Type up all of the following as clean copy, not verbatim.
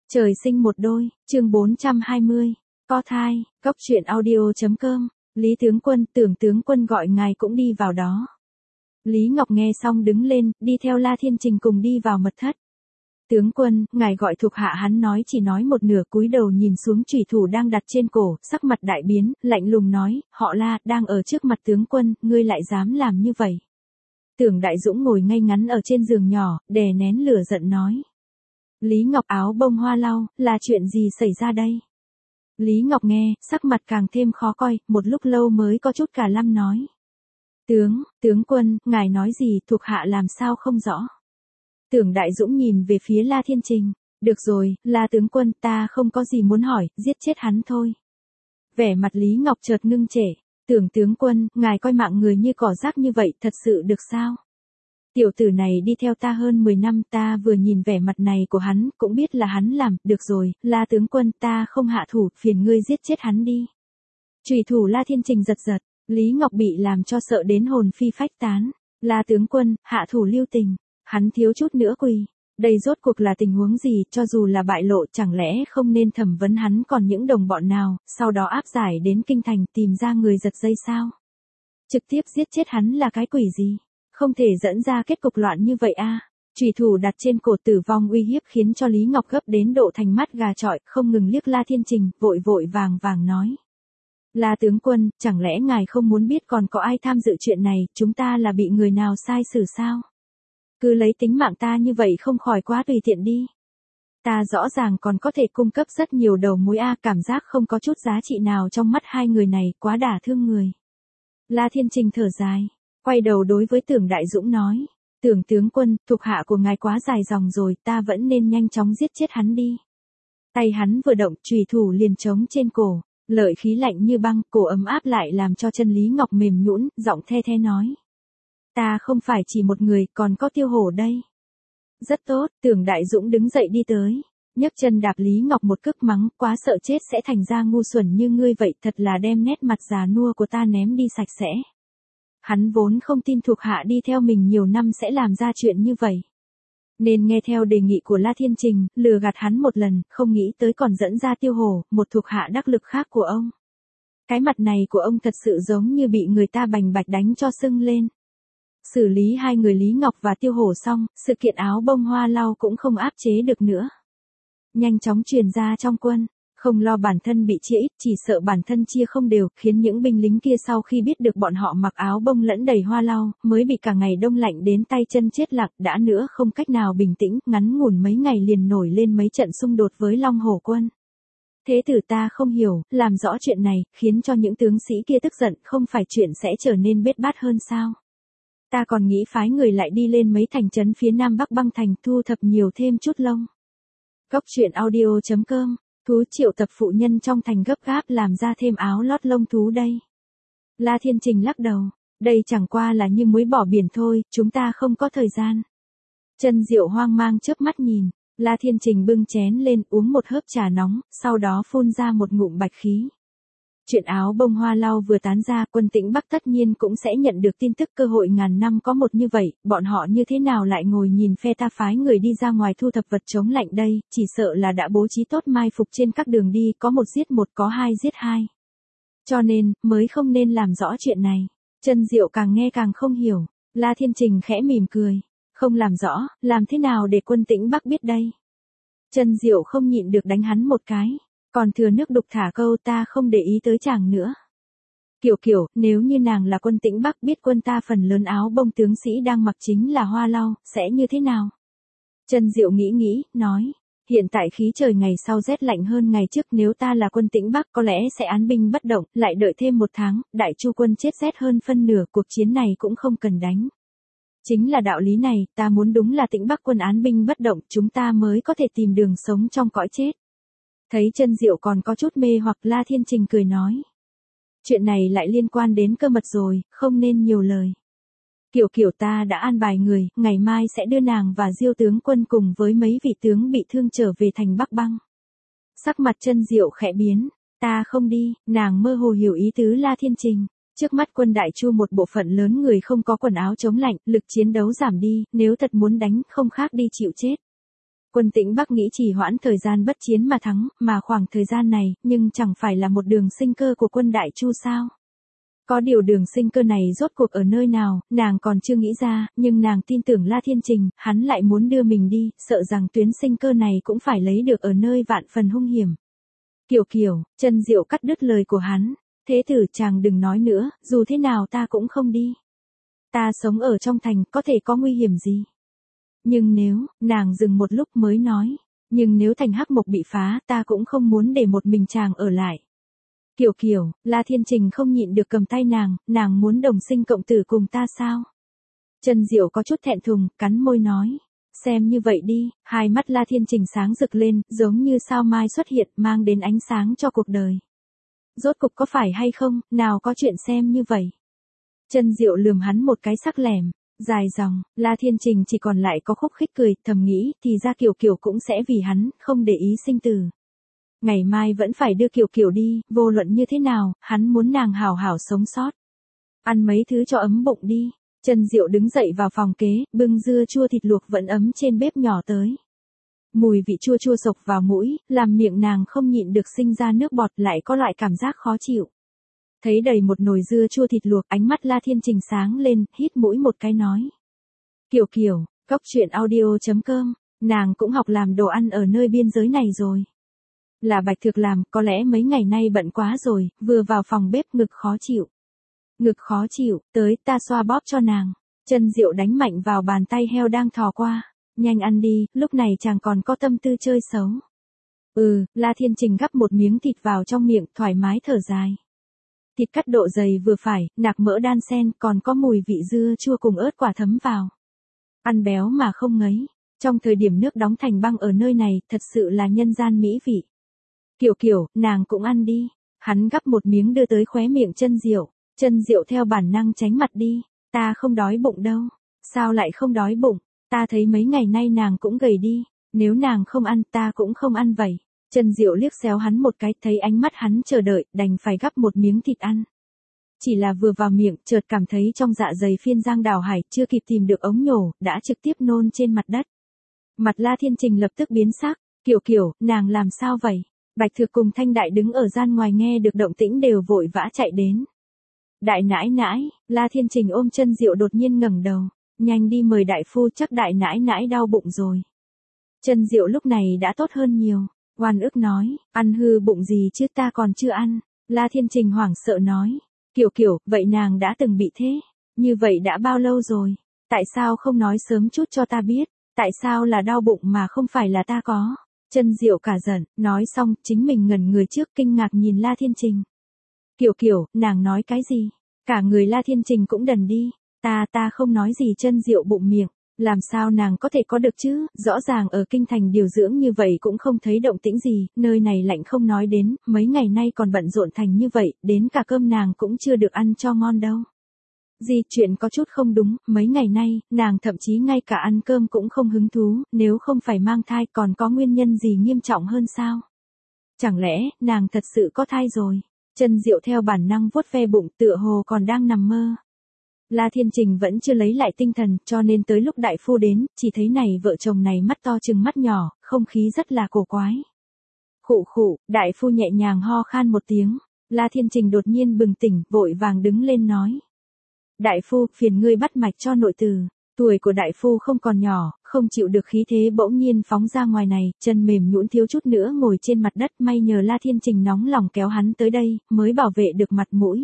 Trời sinh một đôi, chương 420, có thai, cốc truyện audio.com, Lý tướng quân, Tưởng tướng quân gọi ngài cũng đi vào đó. Lý Ngọc nghe xong đứng lên, đi theo La Thiên Trình cùng đi vào mật thất. Tướng quân, ngài gọi thuộc hạ, hắn nói chỉ nói một nửa, cúi đầu nhìn xuống chủy thủ đang đặt trên cổ, sắc mặt đại biến, lạnh lùng nói, họ La, đang ở trước mặt tướng quân, ngươi lại dám làm như vậy. Tưởng Đại Dũng ngồi ngay ngắn ở trên giường nhỏ, đè nén lửa giận nói. Lý Ngọc áo bông hoa lau, là chuyện gì xảy ra đây? Lý Ngọc nghe, sắc mặt càng thêm khó coi, một lúc lâu mới có chút cả lăm nói. Tướng quân, ngài nói gì, thuộc hạ làm sao không rõ. Tưởng Đại Dũng nhìn về phía La Thiên Trình. Được rồi, La tướng quân, ta không có gì muốn hỏi, giết chết hắn thôi. Vẻ mặt Lý Ngọc chợt ngưng trệ. Tưởng tướng quân, ngài coi mạng người như cỏ rác như vậy, thật sự được sao? Tiểu tử này đi theo ta hơn 10 năm, ta vừa nhìn vẻ mặt này của hắn, cũng biết là hắn làm, được rồi, La tướng quân, ta không hạ thủ, phiền ngươi giết chết hắn đi. Chủy thủ La Thiên Trình giật giật, Lý Ngọc bị làm cho sợ đến hồn phi phách tán. La tướng quân, hạ thủ lưu tình, hắn thiếu chút nữa quỳ. Đây rốt cuộc là tình huống gì, cho dù là bại lộ, chẳng lẽ không nên thẩm vấn hắn còn những đồng bọn nào, sau đó áp giải đến kinh thành tìm ra người giật dây sao? Trực tiếp giết chết hắn là cái quỷ gì? Không thể dẫn ra kết cục loạn như vậy a. Chủy thủ đặt trên cổ tử vong uy hiếp khiến cho Lý Ngọc gấp đến độ thành mắt gà trọi, không ngừng liếc La Thiên Trình, vội vàng nói. La tướng quân, chẳng lẽ ngài không muốn biết còn có ai tham dự chuyện này, chúng ta là bị người nào sai xử sao? Cứ lấy tính mạng ta như vậy không khỏi quá tùy tiện đi. Ta rõ ràng còn có thể cung cấp rất nhiều đầu mối a, cảm giác không có chút giá trị nào trong mắt hai người này, quá đả thương người. La Thiên Trình thở dài, quay đầu đối với Tưởng Đại Dũng nói, Tưởng tướng quân, thuộc hạ của ngài quá dài dòng rồi, ta vẫn nên nhanh chóng giết chết hắn đi. Tay hắn vừa động, chủy thủ liền trống trên cổ, lợi khí lạnh như băng, cổ ấm áp lại làm cho chân Lý Ngọc mềm nhũn, giọng the nói. Ta không phải chỉ một người, còn có Tiêu Hổ đây. Rất tốt, Tưởng Đại Dũng đứng dậy đi tới, nhấc chân đạp Lý Ngọc một cước mắng, quá sợ chết sẽ thành ra ngu xuẩn như ngươi vậy, thật là đem nét mặt già nua của ta ném đi sạch sẽ. Hắn vốn không tin thuộc hạ đi theo mình nhiều năm sẽ làm ra chuyện như vậy. Nên nghe theo đề nghị của La Thiên Trình, lừa gạt hắn một lần, không nghĩ tới còn dẫn ra Tiêu Hổ, một thuộc hạ đắc lực khác của ông. Cái mặt này của ông thật sự giống như bị người ta bành bạch đánh cho sưng lên. Xử lý hai người Lý Ngọc và Tiêu Hổ xong, sự kiện áo bông hoa lau cũng không áp chế được nữa. Nhanh chóng truyền ra trong quân, không lo bản thân bị chia ít, chỉ sợ bản thân chia không đều, khiến những binh lính kia sau khi biết được bọn họ mặc áo bông lẫn đầy hoa lau, mới bị cả ngày đông lạnh đến tay chân chết lặng, đã nữa không cách nào bình tĩnh, ngắn ngủn mấy ngày liền nổi lên mấy trận xung đột với Long Hổ quân. Thế tử ta không hiểu, làm rõ chuyện này, khiến cho những tướng sĩ kia tức giận, không phải chuyện sẽ trở nên bết bát hơn sao? Ta còn nghĩ phái người lại đi lên mấy thành trấn phía nam bắc băng thành, thu thập nhiều thêm chút lông. Cốc truyện audio.com, thú triệu tập phụ nhân trong thành gấp gáp làm ra thêm áo lót lông thú đây. La Thiên Trình lắc đầu, đây chẳng qua là như muối bỏ biển thôi, chúng ta không có thời gian. Chân Diệu hoang mang chớp mắt nhìn, La Thiên Trình bưng chén lên uống một hớp trà nóng, sau đó phun ra một ngụm bạch khí. Chuyện áo bông hoa lau vừa tán ra, quân Tĩnh Bắc tất nhiên cũng sẽ nhận được tin tức cơ hội ngàn năm có một như vậy, bọn họ như thế nào lại ngồi nhìn phe ta phái người đi ra ngoài thu thập vật chống lạnh đây, chỉ sợ là đã bố trí tốt mai phục trên các đường đi, có một giết một, có hai giết hai. Cho nên, mới không nên làm rõ chuyện này. Chân Diệu càng nghe càng không hiểu, La Thiên Trình khẽ mỉm cười, không làm rõ, làm thế nào để quân Tĩnh Bắc biết đây? Chân Diệu không nhịn được đánh hắn một cái. Còn thừa nước đục thả câu, ta không để ý tới chàng nữa. Kiểu, nếu như nàng là quân Tĩnh Bắc biết quân ta phần lớn áo bông tướng sĩ đang mặc chính là hoa lau, sẽ như thế nào? Chân Diệu nghĩ, nói, hiện tại khí trời ngày sau rét lạnh hơn ngày trước, nếu ta là quân Tĩnh Bắc có lẽ sẽ án binh bất động, lại đợi thêm một tháng, Đại Chu quân chết rét hơn phân nửa, cuộc chiến này cũng không cần đánh. Chính là đạo lý này, ta muốn đúng là Tĩnh Bắc quân án binh bất động, chúng ta mới có thể tìm đường sống trong cõi chết. Thấy Chân Diệu còn có chút mê hoặc, La Thiên Trình cười nói. Chuyện này lại liên quan đến cơ mật rồi, không nên nhiều lời. Kiểu ta đã an bài người, ngày mai sẽ đưa nàng và Diêu tướng quân cùng với mấy vị tướng bị thương trở về thành Bắc Băng. Sắc mặt Chân Diệu khẽ biến, ta không đi, nàng mơ hồ hiểu ý tứ La Thiên Trình. Trước mắt quân Đại Chu một bộ phận lớn người không có quần áo chống lạnh, lực chiến đấu giảm đi, nếu thật muốn đánh không khác đi chịu chết. Quân Tĩnh Bắc nghĩ trì hoãn thời gian bất chiến mà thắng, mà khoảng thời gian này, nhưng chẳng phải là một đường sinh cơ của quân Đại Chu sao? Có điều đường sinh cơ này rốt cuộc ở nơi nào, nàng còn chưa nghĩ ra, nhưng nàng tin tưởng La Thiên Trình, hắn lại muốn đưa mình đi, sợ rằng tuyến sinh cơ này cũng phải lấy được ở nơi vạn phần hung hiểm. Kiều, Chân Diệu cắt đứt lời của hắn, thế tử chàng đừng nói nữa, dù thế nào ta cũng không đi. Ta sống ở trong thành, có thể có nguy hiểm gì? Nhưng nếu, nàng dừng một lúc mới nói, nhưng nếu thành Hắc Mộc bị phá, ta cũng không muốn để một mình chàng ở lại. Kiều, La Thiên Trình không nhịn được cầm tay nàng muốn đồng sinh cộng tử cùng ta sao? Chân Diệu có chút thẹn thùng, cắn môi nói. Xem như vậy đi, hai mắt La Thiên Trình sáng rực lên, giống như sao mai xuất hiện, mang đến ánh sáng cho cuộc đời. Rốt cục có phải hay không, nào có chuyện xem như vậy. Chân Diệu lườm hắn một cái sắc lẻm, dài dòng, La Thiên Trình chỉ còn lại có khúc khích cười, thầm nghĩ, thì ra Kiều cũng sẽ vì hắn, không để ý sinh tử. Ngày mai vẫn phải đưa Kiều đi, vô luận như thế nào, hắn muốn nàng hảo hảo sống sót. Ăn mấy thứ cho ấm bụng đi. Chân Diệu đứng dậy vào phòng kế, bưng dưa chua thịt luộc vẫn ấm trên bếp nhỏ tới. Mùi vị chua chua sộc vào mũi, làm miệng nàng không nhịn được sinh ra nước bọt, lại có loại cảm giác khó chịu. Thấy đầy một nồi dưa chua thịt luộc, ánh mắt La Thiên Trình sáng lên, hít mũi một cái nói. Kiều, coctruyện.audio.com, nàng cũng học làm đồ ăn ở nơi biên giới này rồi. Là Bạch Thực làm, có lẽ mấy ngày nay bận quá rồi, vừa vào phòng bếp ngực khó chịu. Ngực khó chịu, tới ta xoa bóp cho nàng. Chân Diệu đánh mạnh vào bàn tay heo đang thò qua. Nhanh ăn đi, lúc này chàng còn có tâm tư chơi xấu. La Thiên Trình gắp một miếng thịt vào trong miệng, thoải mái thở dài. Thịt cắt độ dày vừa phải, nạc mỡ đan xen, còn có mùi vị dưa chua cùng ớt quả thấm vào. Ăn béo mà không ngấy. Trong thời điểm nước đóng thành băng ở nơi này, thật sự là nhân gian mỹ vị. Kiều, nàng cũng ăn đi. Hắn gắp một miếng đưa tới khóe miệng Chân Diệu. Chân Diệu theo bản năng tránh mặt đi. Ta không đói bụng đâu. Sao lại không đói bụng? Ta thấy mấy ngày nay nàng cũng gầy đi. Nếu nàng không ăn, ta cũng không ăn vậy. Chân Diệu liếc xéo hắn một cái, thấy ánh mắt hắn chờ đợi, đành phải gắp một miếng thịt ăn. Chỉ là vừa vào miệng, chợt cảm thấy trong dạ dày phiên giang đào hải, chưa kịp tìm được ống nhổ, đã trực tiếp nôn trên mặt đất. Mặt La Thiên Trình lập tức biến sắc. Kiều, nàng làm sao vậy? Bạch Thực cùng Thanh Đại đứng ở gian ngoài nghe được động tĩnh đều vội vã chạy đến. Đại nãi, La Thiên Trình ôm Chân Diệu đột nhiên ngẩng đầu. Nhanh đi mời đại phu, chắc đại nãi đau bụng rồi. Chân Diệu lúc này đã tốt hơn nhiều. Oan ức nói, ăn hư bụng gì chứ, ta còn chưa ăn. La Thiên Trình hoảng sợ nói. Kiều, vậy nàng đã từng bị thế. Như vậy đã bao lâu rồi? Tại sao không nói sớm chút cho ta biết? Tại sao là đau bụng mà không phải là ta có? Chân Diệu cả giận, nói xong, chính mình ngẩn người trước, kinh ngạc nhìn La Thiên Trình. Kiều, nàng nói cái gì? Cả người La Thiên Trình cũng đần đi. Ta không nói gì. Chân Diệu bụng miệng. Làm sao nàng có thể có được chứ? Rõ ràng ở kinh thành điều dưỡng như vậy cũng không thấy động tĩnh gì, nơi này lạnh không nói đến, mấy ngày nay còn bận rộn thành như vậy, đến cả cơm nàng cũng chưa được ăn cho ngon đâu. Chuyện có chút không đúng, mấy ngày nay, nàng thậm chí ngay cả ăn cơm cũng không hứng thú, nếu không phải mang thai còn có nguyên nhân gì nghiêm trọng hơn sao? Chẳng lẽ, nàng thật sự có thai rồi? Chân Diệu theo bản năng vuốt ve bụng, tựa hồ còn đang nằm mơ. La Thiên Trình vẫn chưa lấy lại tinh thần, cho nên tới lúc đại phu đến, chỉ thấy này vợ chồng này mắt to chừng mắt nhỏ, không khí rất là cổ quái. Khụ, đại phu nhẹ nhàng ho khan một tiếng. La Thiên Trình đột nhiên bừng tỉnh, vội vàng đứng lên nói. Đại phu, phiền ngươi bắt mạch cho nội tử. Tuổi của đại phu không còn nhỏ, không chịu được khí thế bỗng nhiên phóng ra ngoài này, chân mềm nhũn thiếu chút nữa ngồi trên mặt đất, may nhờ La Thiên Trình nóng lòng kéo hắn tới đây, mới bảo vệ được mặt mũi.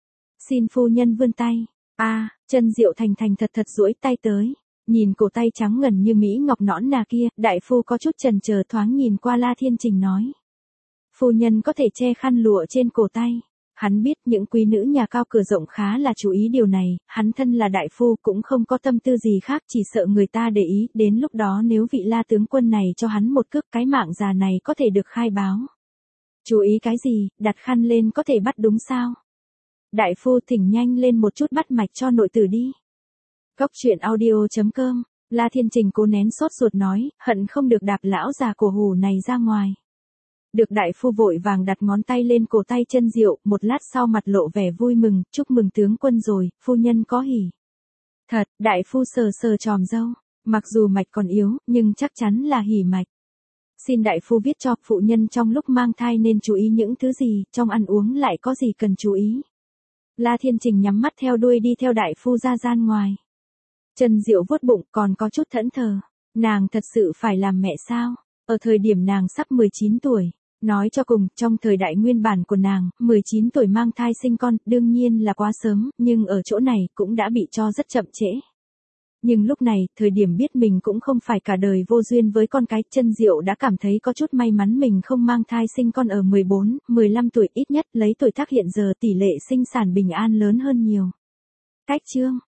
Xin phu nhân vươn tay. Chân Diệu thành thật duỗi tay tới. Nhìn cổ tay trắng ngần như mỹ ngọc nõn nà kia, đại phu có chút chần chờ thoáng nhìn qua La Thiên Trình nói. Phu nhân có thể che khăn lụa trên cổ tay. Hắn biết những quý nữ nhà cao cửa rộng khá là chú ý điều này, hắn thân là đại phu cũng không có tâm tư gì khác, chỉ sợ người ta để ý, đến lúc đó nếu vị La tướng quân này cho hắn một cước, cái mạng già này có thể được khai báo. Chú ý cái gì, đặt khăn lên có thể bắt đúng sao? Đại phu thỉnh nhanh lên một chút bắt mạch cho nội tử đi. Coctruyện.audio.com, La Thiên Trình cố nén sốt ruột nói, hận không được đạp lão già cổ hủ này ra ngoài. Được đại phu vội vàng đặt ngón tay lên cổ tay Chân Diệu, một lát sau mặt lộ vẻ vui mừng, chúc mừng tướng quân rồi, phu nhân có hỉ. Thật, đại phu sờ tròm râu. Mặc dù mạch còn yếu, nhưng chắc chắn là hỉ mạch. Xin đại phu viết cho phụ nhân trong lúc mang thai nên chú ý những thứ gì, trong ăn uống lại có gì cần chú ý. La Thiên Trình nhắm mắt theo đuôi đi theo đại phu ra gian ngoài. Trần Diệu vuốt bụng còn có chút thẫn thờ. Nàng thật sự phải làm mẹ sao? Ở thời điểm nàng sắp 19 tuổi. Nói cho cùng, trong thời đại nguyên bản của nàng, 19 tuổi mang thai sinh con, đương nhiên là quá sớm, nhưng ở chỗ này cũng đã bị cho rất chậm trễ. Nhưng lúc này, thời điểm biết mình cũng không phải cả đời vô duyên với con cái, Trân Diệu đã cảm thấy có chút may mắn mình không mang thai sinh con ở 14, 15 tuổi, ít nhất lấy tuổi tác hiện giờ tỷ lệ sinh sản bình an lớn hơn nhiều. Cách chương